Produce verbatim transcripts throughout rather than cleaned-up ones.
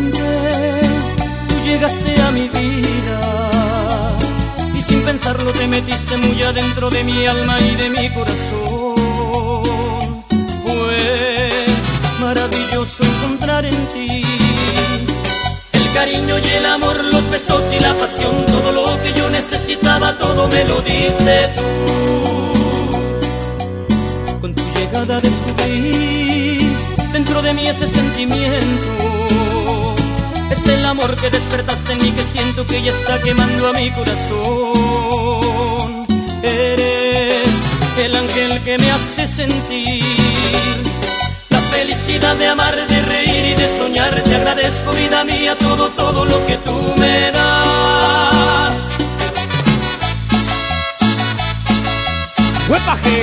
repente tú llegaste a mi vida y sin pensarlo te metiste muy adentro de mi alma y de mi corazón. Fue maravilloso encontrar en ti el cariño y el amor, los besos y la pasión. Todo lo que yo necesitaba, todo me lo diste tú. Con tu llegada descubrí dentro de mí ese sentimiento. Es el amor que despertaste en mí, que siento que ya está quemando a mi corazón. Eres el ángel que me hace sentir la felicidad de amar, de reír y de soñar. Te agradezco, vida mía, todo, todo lo que tú me das. ¡Huepaje!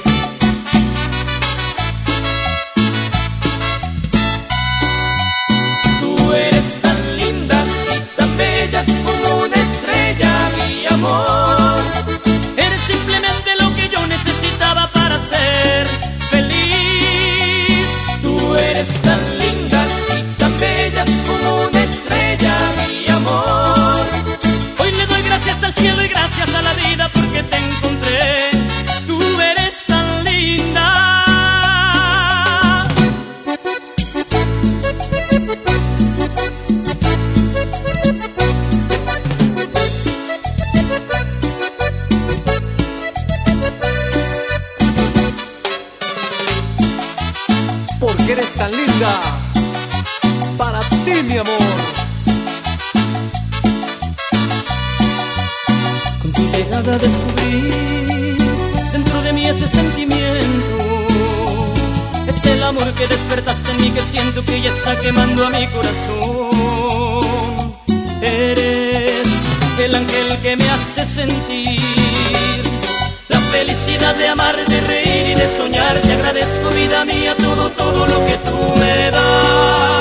Tú eres tan linda y tan bella como una estrella, mi amor. Eres simplemente lo que yo necesitaba para ser feliz. Tú eres tan linda y tan bella como una estrella, mi amor. Hoy le doy gracias al cielo y gracias a la vida porque te encontré. Tú eres tan linda. Porque eres tan linda, para ti, mi amor. Con tu llegada descubrí dentro de mí ese sentimiento. Es el amor que despertaste en mí, que siento que ya está quemando a mi corazón. Eres el ángel que me hace sentir la felicidad de amar, de reír y de soñar. Te agradezco, vida mía, todo, todo lo que tú me das.